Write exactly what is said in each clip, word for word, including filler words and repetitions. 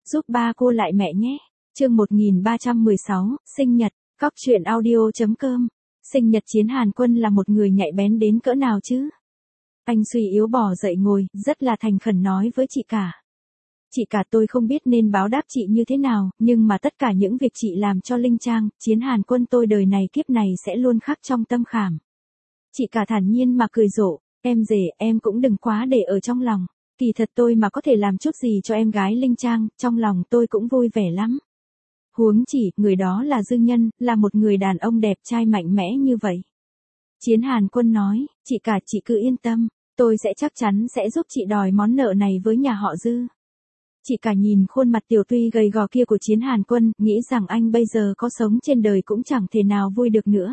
giúp ba cô lại mẹ nhé. Chương một nghìn ba trăm mười sáu, sinh nhật, cóc truyện audio.com. Sinh nhật Chiến Hàn Quân là một người nhạy bén đến cỡ nào chứ? Anh suy yếu bò dậy ngồi, rất là thành khẩn nói với chị cả. Chị cả, tôi không biết nên báo đáp chị như thế nào, nhưng mà tất cả những việc chị làm cho Linh Trang, Chiến Hàn Quân tôi đời này kiếp này sẽ luôn khắc trong tâm khảm. Chị cả thản nhiên mà cười rộ, em rể, em cũng đừng quá để ở trong lòng. Kỳ thật tôi mà có thể làm chút gì cho em gái Linh Trang, trong lòng tôi cũng vui vẻ lắm. Huống chỉ, người đó là Dương Nhân, là một người đàn ông đẹp trai mạnh mẽ như vậy. Chiến Hàn Quân nói, chị cả, chị cứ yên tâm, tôi sẽ chắc chắn sẽ giúp chị đòi món nợ này với nhà họ Dư. Chị cả nhìn khuôn mặt tiểu tuy gầy gò kia của Chiến Hàn Quân, nghĩ rằng anh bây giờ có sống trên đời cũng chẳng thể nào vui được nữa.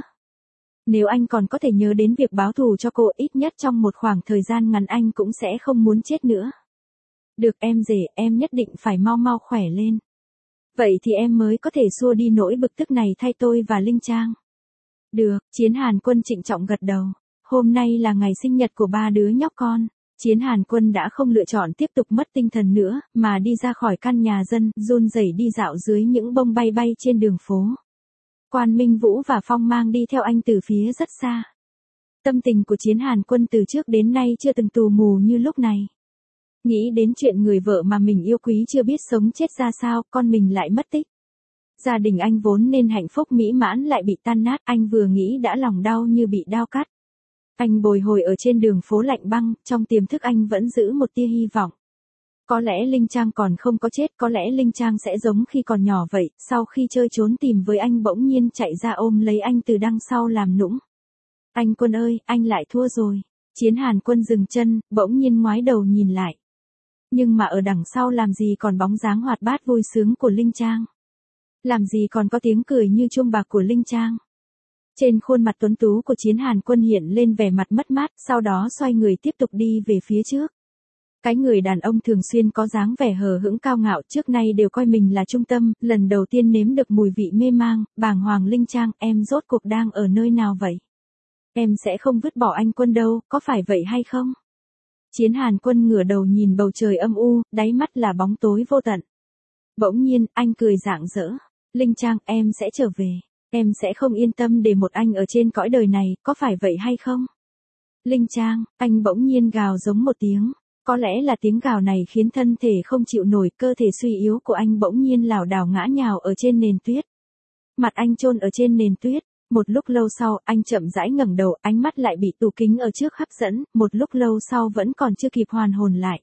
Nếu anh còn có thể nhớ đến việc báo thù cho cô, ít nhất trong một khoảng thời gian ngắn anh cũng sẽ không muốn chết nữa. Được em rể, em nhất định phải mau mau khỏe lên. Vậy thì em mới có thể xua đi nỗi bực tức này thay tôi và Linh Trang. Được, Chiến Hàn Quân trịnh trọng gật đầu. Hôm nay là ngày sinh nhật của ba đứa nhóc con. Chiến Hàn Quân đã không lựa chọn tiếp tục mất tinh thần nữa, mà đi ra khỏi căn nhà dân, run rẩy đi dạo dưới những bông bay bay trên đường phố. Quan Minh Vũ và Phong Mang đi theo anh từ phía rất xa. Tâm tình của Chiến Hàn Quân từ trước đến nay chưa từng tù mù như lúc này. Nghĩ đến chuyện người vợ mà mình yêu quý chưa biết sống chết ra sao, con mình lại mất tích. Gia đình anh vốn nên hạnh phúc mỹ mãn lại bị tan nát, anh vừa nghĩ đã lòng đau như bị đao cắt. Anh bồi hồi ở trên đường phố lạnh băng, trong tiềm thức anh vẫn giữ một tia hy vọng. Có lẽ Linh Trang còn không có chết, có lẽ Linh Trang sẽ giống khi còn nhỏ vậy, sau khi chơi trốn tìm với anh bỗng nhiên chạy ra ôm lấy anh từ đằng sau làm nũng. Anh Quân ơi, anh lại thua rồi. Chiến Hàn Quân dừng chân, bỗng nhiên ngoái đầu nhìn lại. Nhưng mà ở đằng sau làm gì còn bóng dáng hoạt bát vui sướng của Linh Trang. Làm gì còn có tiếng cười như chuông bạc của Linh Trang. Trên khuôn mặt tuấn tú của Chiến Hàn Quân hiện lên vẻ mặt mất mát, sau đó xoay người tiếp tục đi về phía trước. Cái người đàn ông thường xuyên có dáng vẻ hờ hững cao ngạo trước nay đều coi mình là trung tâm, lần đầu tiên nếm được mùi vị mê mang, bàng hoàng. Linh Trang, em rốt cuộc đang ở nơi nào vậy? Em sẽ không vứt bỏ anh Quân đâu, có phải vậy hay không? Chiến Hàn Quân ngửa đầu nhìn bầu trời âm u, đáy mắt là bóng tối vô tận. Bỗng nhiên, anh cười rạng rỡ. Linh Trang, em sẽ trở về. Em sẽ không yên tâm để một anh ở trên cõi đời này, có phải vậy hay không? Linh Trang, anh bỗng nhiên gào giống một tiếng. Có lẽ là tiếng gào này khiến thân thể không chịu nổi, cơ thể suy yếu của anh bỗng nhiên lảo đảo ngã nhào ở trên nền tuyết. Mặt anh chôn ở trên nền tuyết. Một lúc lâu sau, anh chậm rãi ngẩng đầu, ánh mắt lại bị tủ kính ở trước hấp dẫn, một lúc lâu sau vẫn còn chưa kịp hoàn hồn lại.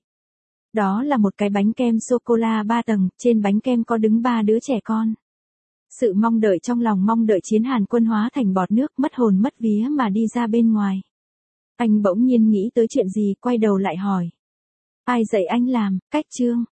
Đó là một cái bánh kem sô-cô-la ba tầng, trên bánh kem có đứng ba đứa trẻ con. Sự mong đợi trong lòng mong đợi Chiến Hàn Quân hóa thành bọt nước, mất hồn mất vía mà đi ra bên ngoài. Anh bỗng nhiên nghĩ tới chuyện gì, quay đầu lại hỏi. Ai dạy anh làm, cách chương,